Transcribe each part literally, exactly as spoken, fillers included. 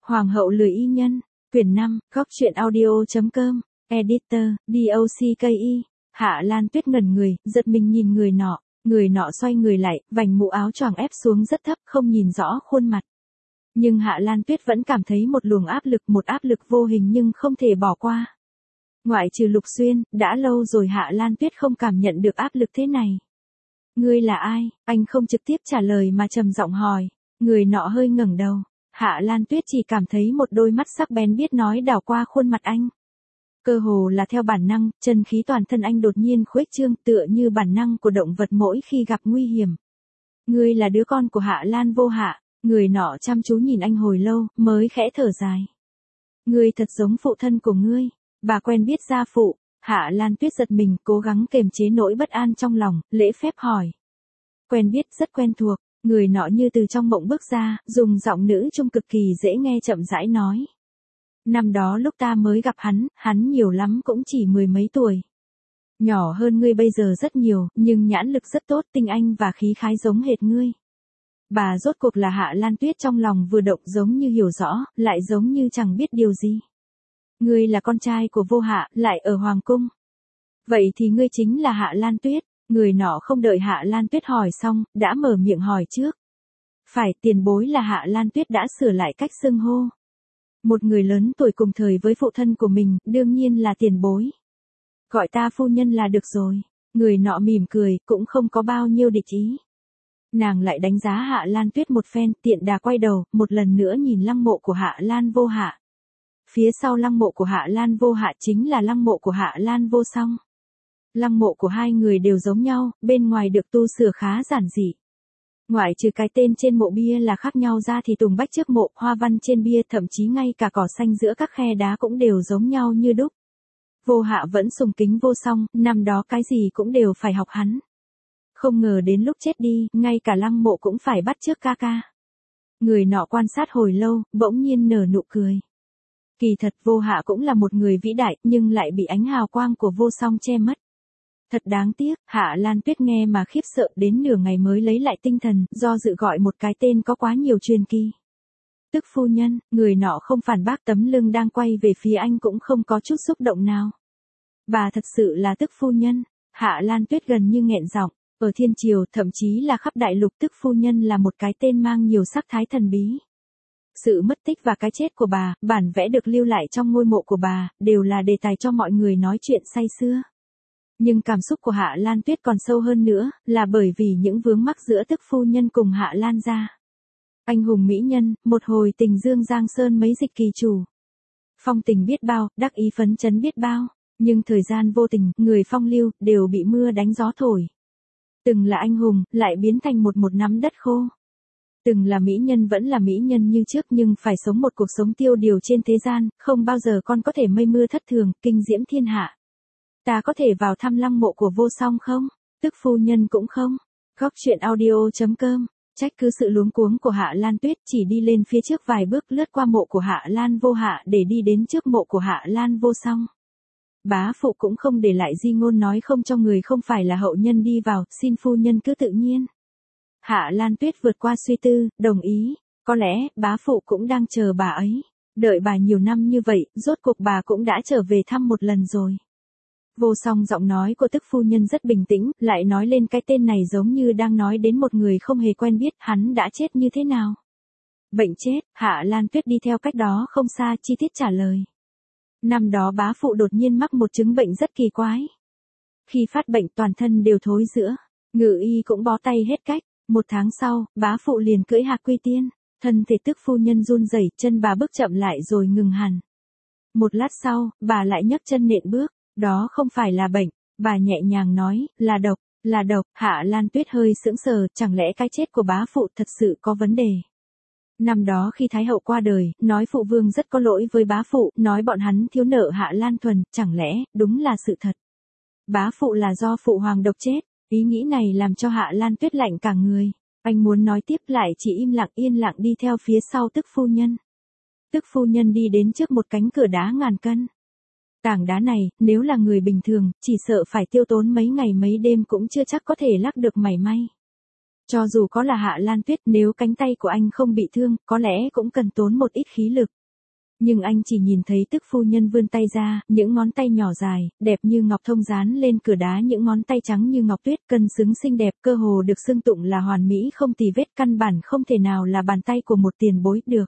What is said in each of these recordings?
Hoàng hậu lười y nhân, quyển năm, góc truyện audio.com, editor, docky. Hạ Lan Tuyết ngẩn người, giật mình nhìn người nọ, người nọ xoay người lại, vành mũ áo choàng ép xuống rất thấp, không nhìn rõ khuôn mặt. Nhưng Hạ Lan Tuyết vẫn cảm thấy một luồng áp lực, một áp lực vô hình nhưng không thể bỏ qua. Ngoại trừ Lục Xuyên, đã lâu rồi Hạ Lan Tuyết không cảm nhận được áp lực thế này. Ngươi là ai? Anh không trực tiếp trả lời mà trầm giọng hỏi. Người nọ hơi ngẩng đầu. Hạ Lan Tuyết chỉ cảm thấy một đôi mắt sắc bén biết nói đảo qua khuôn mặt anh. Cơ hồ là theo bản năng, chân khí toàn thân anh đột nhiên khuếch trương tựa như bản năng của động vật mỗi khi gặp nguy hiểm. Ngươi là đứa con của Hạ Lan Vô Hạ. Người nọ chăm chú nhìn anh hồi lâu, mới khẽ thở dài. Ngươi thật giống phụ thân của ngươi. Bà quen biết gia phụ. Hạ Lan Tuyết giật mình, cố gắng kềm chế nỗi bất an trong lòng, lễ phép hỏi. Quen biết, rất quen thuộc. Người nọ như từ trong mộng bước ra, dùng giọng nữ trung cực kỳ dễ nghe chậm rãi nói. Năm đó lúc ta mới gặp hắn, hắn nhiều lắm cũng chỉ mười mấy tuổi. Nhỏ hơn ngươi bây giờ rất nhiều, nhưng nhãn lực rất tốt, tinh anh và khí khái giống hệt ngươi. Bà rốt cuộc là Hạ Lan Tuyết trong lòng vừa động giống như hiểu rõ, lại giống như chẳng biết điều gì. Ngươi là con trai của Vô Hạ, lại ở Hoàng Cung. Vậy thì ngươi chính là Hạ Lan Tuyết. Người nọ không đợi Hạ Lan Tuyết hỏi xong, đã mở miệng hỏi trước. Phải, tiền bối là Hạ Lan Tuyết đã sửa lại cách xưng hô. Một người lớn tuổi cùng thời với phụ thân của mình, đương nhiên là tiền bối. Gọi ta phu nhân là được rồi. Người nọ mỉm cười, cũng không có bao nhiêu địch ý. Nàng lại đánh giá Hạ Lan Tuyết một phen, tiện đà quay đầu, một lần nữa nhìn lăng mộ của Hạ Lan Vô Hạ. Phía sau lăng mộ của Hạ Lan Vô Hạ chính là lăng mộ của Hạ Lan Vô Song. Lăng mộ của hai người đều giống nhau, bên ngoài được tu sửa khá giản dị. Ngoại trừ cái tên trên mộ bia là khác nhau ra thì tùng bách trước mộ, hoa văn trên bia, thậm chí ngay cả cỏ xanh giữa các khe đá cũng đều giống nhau như đúc. Vô Hạ vẫn sùng kính Vô Song, năm đó cái gì cũng đều phải học hắn. Không ngờ đến lúc chết đi, ngay cả lăng mộ cũng phải bắt chước ca ca. Người nọ quan sát hồi lâu, bỗng nhiên nở nụ cười. Kỳ thật Vô Hạ cũng là một người vĩ đại, nhưng lại bị ánh hào quang của Vô Song che mất. Thật đáng tiếc, Hạ Lan Tuyết nghe mà khiếp sợ đến nửa ngày mới lấy lại tinh thần, do dự gọi một cái tên có quá nhiều truyền kỳ. Tức phu nhân, người nọ không phản bác, tấm lưng đang quay về phía anh cũng không có chút xúc động nào. Bà thật sự là tức phu nhân. Hạ Lan Tuyết gần như nghẹn giọng. Ở thiên triều, thậm chí là khắp đại lục, tức phu nhân là một cái tên mang nhiều sắc thái thần bí. Sự mất tích và cái chết của bà, bản vẽ được lưu lại trong ngôi mộ của bà, đều là đề tài cho mọi người nói chuyện say sưa. Nhưng cảm xúc của Hạ Lan Tuyết còn sâu hơn nữa, là bởi vì những vướng mắc giữa tức phu nhân cùng Hạ Lan gia. Anh hùng mỹ nhân, một hồi tình dương giang sơn mấy dịch kỳ chủ. Phong tình biết bao, đắc ý phấn chấn biết bao, nhưng thời gian vô tình, người phong lưu, đều bị mưa đánh gió thổi. Từng là anh hùng, lại biến thành một một nắm đất khô. Từng là mỹ nhân vẫn là mỹ nhân như trước nhưng phải sống một cuộc sống tiêu điều trên thế gian, không bao giờ con có thể mây mưa thất thường, kinh diễm thiên hạ. Ta có thể vào thăm lăng mộ của Vô Song không? Tức phu nhân cũng không. Góc truyện audio.com, trách cứ sự luống cuống của Hạ Lan Tuyết, chỉ đi lên phía trước vài bước lướt qua mộ của Hạ Lan Vô Hạ để đi đến trước mộ của Hạ Lan Vô Song. Bá phụ cũng không để lại di ngôn nói không cho người không phải là hậu nhân đi vào, xin phu nhân cứ tự nhiên. Hạ Lan Tuyết vượt qua suy tư, đồng ý, có lẽ, bá phụ cũng đang chờ bà ấy. Đợi bà nhiều năm như vậy, rốt cuộc bà cũng đã trở về thăm một lần rồi. Vô Song giọng nói của tức phu nhân rất bình tĩnh, lại nói lên cái tên này giống như đang nói đến một người không hề quen biết, hắn đã chết như thế nào. Bệnh chết, Hạ Lan Tuyết đi theo cách đó không xa, chi tiết trả lời. Năm đó bá phụ đột nhiên mắc một chứng bệnh rất kỳ quái. Khi phát bệnh toàn thân đều thối rữa, ngự y cũng bó tay hết cách. Một tháng sau, bá phụ liền cưỡi hạc quy tiên, thân thể tức phu nhân run rẩy, chân bà bước chậm lại rồi ngừng hẳn. Một lát sau, bà lại nhấc chân nện bước, đó không phải là bệnh, bà nhẹ nhàng nói, là độc, là độc. Hạ Lan Tuyết hơi sững sờ, chẳng lẽ cái chết của bá phụ thật sự có vấn đề. Năm đó khi Thái hậu qua đời, nói phụ vương rất có lỗi với bá phụ, nói bọn hắn thiếu nợ Hạ Lan Thuần, chẳng lẽ, đúng là sự thật. Bá phụ là do phụ hoàng độc chết. Ý nghĩ này làm cho Hạ Lan Tuyết lạnh cả người. Anh muốn nói tiếp lại chỉ im lặng yên lặng đi theo phía sau tức phu nhân. Tức phu nhân đi đến trước một cánh cửa đá ngàn cân. Tảng đá này, nếu là người bình thường, chỉ sợ phải tiêu tốn mấy ngày mấy đêm cũng chưa chắc có thể lắc được mảy may. Cho dù có là Hạ Lan Tuyết, nếu cánh tay của anh không bị thương, có lẽ cũng cần tốn một ít khí lực. Nhưng anh chỉ nhìn thấy tức phu nhân vươn tay ra, những ngón tay nhỏ dài, đẹp như ngọc thông dán lên cửa đá, những ngón tay trắng như ngọc tuyết, cân xứng xinh đẹp, cơ hồ được xưng tụng là hoàn mỹ không tì vết, căn bản không thể nào là bàn tay của một tiền bối được.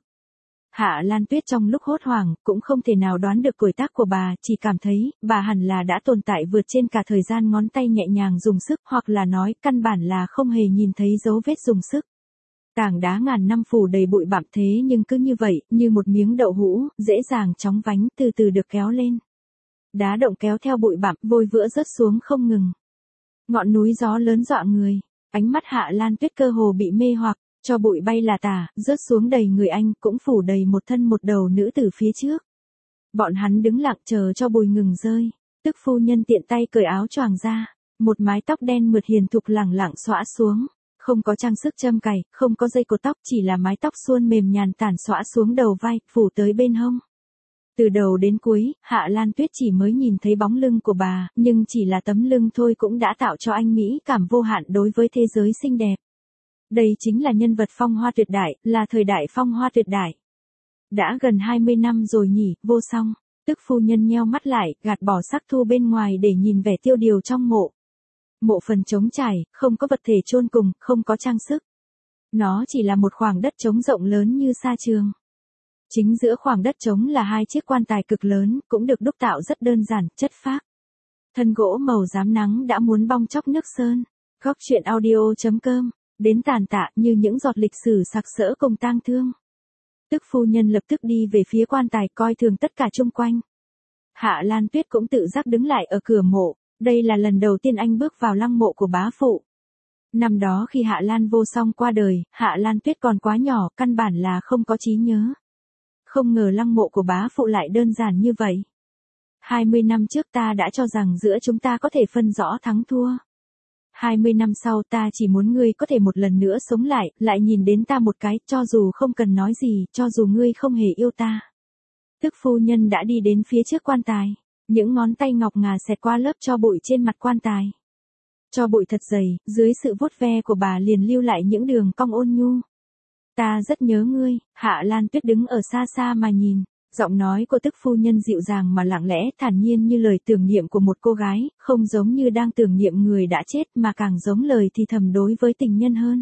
Hạ Lan Tuyết trong lúc hốt hoảng, cũng không thể nào đoán được tuổi tác của bà, chỉ cảm thấy, bà hẳn là đã tồn tại vượt trên cả thời gian ngón tay nhẹ nhàng dùng sức, hoặc là nói, căn bản là không hề nhìn thấy dấu vết dùng sức. Tảng đá ngàn năm phủ đầy bụi bặm thế nhưng cứ như vậy, như một miếng đậu hũ, dễ dàng chóng vánh, từ từ được kéo lên. Đá động kéo theo bụi bặm, vôi vữa rớt xuống không ngừng. Ngọn núi gió lớn dọa người, ánh mắt Hạ Lan Tuyết cơ hồ bị mê hoặc, cho bụi bay là tả, rớt xuống đầy người anh, cũng phủ đầy một thân một đầu nữ tử phía trước. Bọn hắn đứng lặng chờ cho bụi ngừng rơi, tức phu nhân tiện tay cởi áo choàng ra, một mái tóc đen mượt hiền thục lẳng lặng xõa xuống. Không có trang sức châm cài, không có dây cột tóc, chỉ là mái tóc suôn mềm nhàn tản xõa xuống đầu vai, phủ tới bên hông. Từ đầu đến cuối, Hạ Lan Tuyết chỉ mới nhìn thấy bóng lưng của bà, nhưng chỉ là tấm lưng thôi cũng đã tạo cho anh mỹ cảm vô hạn đối với thế giới xinh đẹp. Đây chính là nhân vật phong hoa tuyệt đại, là thời đại phong hoa tuyệt đại. Đã gần hai mươi năm rồi nhỉ, Vô Song. Tức phu nhân nheo mắt lại, gạt bỏ sắc thu bên ngoài để nhìn vẻ tiêu điều trong mộ. Mộ phần trống trải, không có vật thể chôn cùng, không có trang sức. Nó chỉ là một khoảng đất trống rộng lớn như sa trường. Chính giữa khoảng đất trống là hai chiếc quan tài cực lớn, cũng được đúc tạo rất đơn giản, chất phác. Thân gỗ màu rám nắng đã muốn bong chóc nước sơn. Góc truyện audio chấm com, đến tàn tạ như những giọt lịch sử sặc sỡ cùng tang thương. Tức phu nhân lập tức đi về phía quan tài, coi thường tất cả chung quanh. Hạ Lan Tuyết cũng tự giác đứng lại ở cửa mộ. Đây là lần đầu tiên anh bước vào lăng mộ của bá phụ. Năm đó khi Hạ Lan Vô Song qua đời, Hạ Lan Tuyết còn quá nhỏ, căn bản là không có trí nhớ. Không ngờ lăng mộ của bá phụ lại đơn giản như vậy. hai mươi năm trước ta đã cho rằng giữa chúng ta có thể phân rõ thắng thua. hai mươi năm sau ta chỉ muốn ngươi có thể một lần nữa sống lại, lại nhìn đến ta một cái, cho dù không cần nói gì, cho dù ngươi không hề yêu ta. Tức phu nhân đã đi đến phía trước quan tài. Những ngón tay ngọc ngà xẹt qua lớp tro bụi trên mặt quan tài. Tro bụi thật dày, dưới sự vuốt ve của bà liền lưu lại những đường cong ôn nhu. Ta rất nhớ ngươi. Hạ Lan Tuyết đứng ở xa xa mà nhìn, giọng nói của tức phu nhân dịu dàng mà lặng lẽ, thản nhiên như lời tưởng niệm của một cô gái, không giống như đang tưởng niệm người đã chết mà càng giống lời thì thầm đối với tình nhân hơn.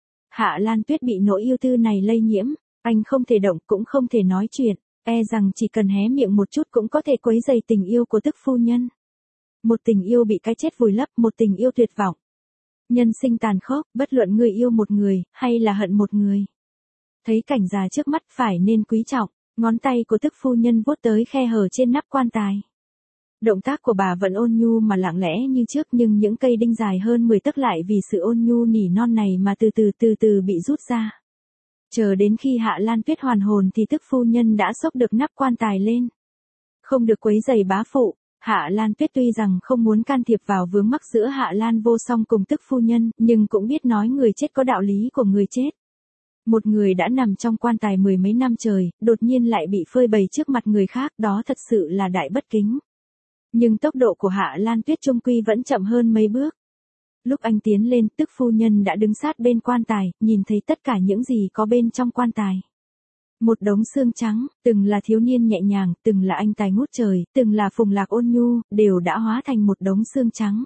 Hạ Lan Tuyết bị nỗi yêu tư này lây nhiễm, anh không thể động cũng không thể nói chuyện. E rằng chỉ cần hé miệng một chút cũng có thể quấy rầy tình yêu của tức phu nhân. Một tình yêu bị cái chết vùi lấp, một tình yêu tuyệt vọng. Nhân sinh tàn khốc, bất luận người yêu một người, hay là hận một người. Thấy cảnh già trước mắt phải nên quý trọng, ngón tay của tức phu nhân vuốt tới khe hở trên nắp quan tài. Động tác của bà vẫn ôn nhu mà lặng lẽ như trước, nhưng những cây đinh dài hơn mười tấc lại vì sự ôn nhu nỉ non này mà từ từ từ từ bị rút ra. Chờ đến khi Hạ Lan Tuyết hoàn hồn thì tức phu nhân đã xốc được nắp quan tài lên. Không được quấy rầy bá phụ, Hạ Lan Tuyết tuy rằng không muốn can thiệp vào vướng mắc giữa Hạ Lan Vô Song cùng tức phu nhân, nhưng cũng biết nói người chết có đạo lý của người chết. Một người đã nằm trong quan tài mười mấy năm trời, đột nhiên lại bị phơi bày trước mặt người khác, đó thật sự là đại bất kính. Nhưng tốc độ của Hạ Lan Tuyết chung quy vẫn chậm hơn mấy bước. Lúc anh tiến lên, tức phu nhân đã đứng sát bên quan tài, nhìn thấy tất cả những gì có bên trong quan tài. Một đống xương trắng, từng là thiếu niên nhẹ nhàng, từng là anh tài ngút trời, từng là phùng lạc ôn nhu, đều đã hóa thành một đống xương trắng.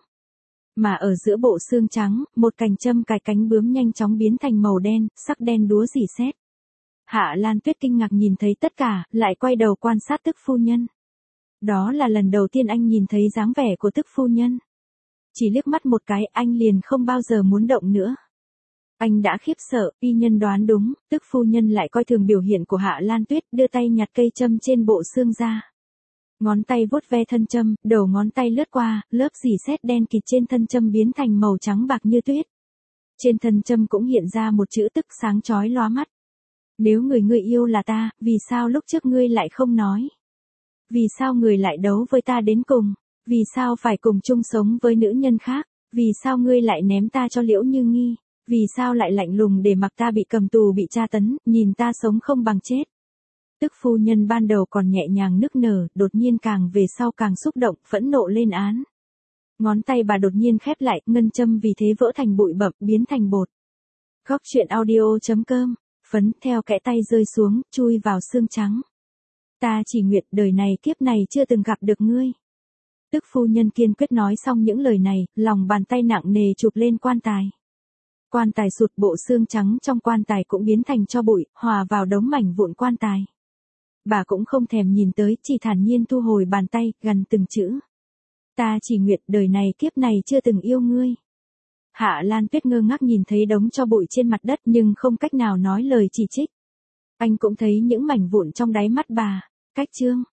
Mà ở giữa bộ xương trắng, một cành châm cài cánh bướm nhanh chóng biến thành màu đen, sắc đen đúa rỉ sét. Hạ Lan Tuyết kinh ngạc nhìn thấy tất cả, lại quay đầu quan sát tức phu nhân. Đó là lần đầu tiên anh nhìn thấy dáng vẻ của tức phu nhân. Chỉ liếc mắt một cái, anh liền không bao giờ muốn động nữa. Anh đã khiếp sợ, y nhân đoán đúng, tức phu nhân lại coi thường biểu hiện của Hạ Lan Tuyết, đưa tay nhặt cây châm trên bộ xương ra. Ngón tay vuốt ve thân châm, đầu ngón tay lướt qua, lớp rỉ sét đen kịt trên thân châm biến thành màu trắng bạc như tuyết. Trên thân châm cũng hiện ra một chữ tức sáng chói lóa mắt. Nếu người ngươi yêu là ta, vì sao lúc trước ngươi lại không nói? Vì sao người lại đấu với ta đến cùng? Vì sao phải cùng chung sống với nữ nhân khác? Vì sao ngươi lại ném ta cho Liễu Như Nghi? Vì sao lại lạnh lùng để mặc ta bị cầm tù bị tra tấn, nhìn ta sống không bằng chết? Tức phu nhân ban đầu còn nhẹ nhàng nức nở, đột nhiên càng về sau càng xúc động, phẫn nộ lên án. Ngón tay bà đột nhiên khép lại, ngân châm vì thế vỡ thành bụi bậm, biến thành bột. Góc chuyện audio chấm com, phấn theo kẽ tay rơi xuống, chui vào xương trắng. Ta chỉ nguyện đời này kiếp này chưa từng gặp được ngươi. Tức phu nhân kiên quyết nói xong những lời này, lòng bàn tay nặng nề chụp lên quan tài. Quan tài sụt, bộ xương trắng trong quan tài cũng biến thành tro bụi, hòa vào đống mảnh vụn quan tài. Bà cũng không thèm nhìn tới, chỉ thản nhiên thu hồi bàn tay, gằn từng chữ. Ta chỉ nguyện đời này kiếp này chưa từng yêu ngươi. Hạ Lan Tuyết ngơ ngác nhìn thấy đống tro bụi trên mặt đất nhưng không cách nào nói lời chỉ trích. Anh cũng thấy những mảnh vụn trong đáy mắt bà. Cách chương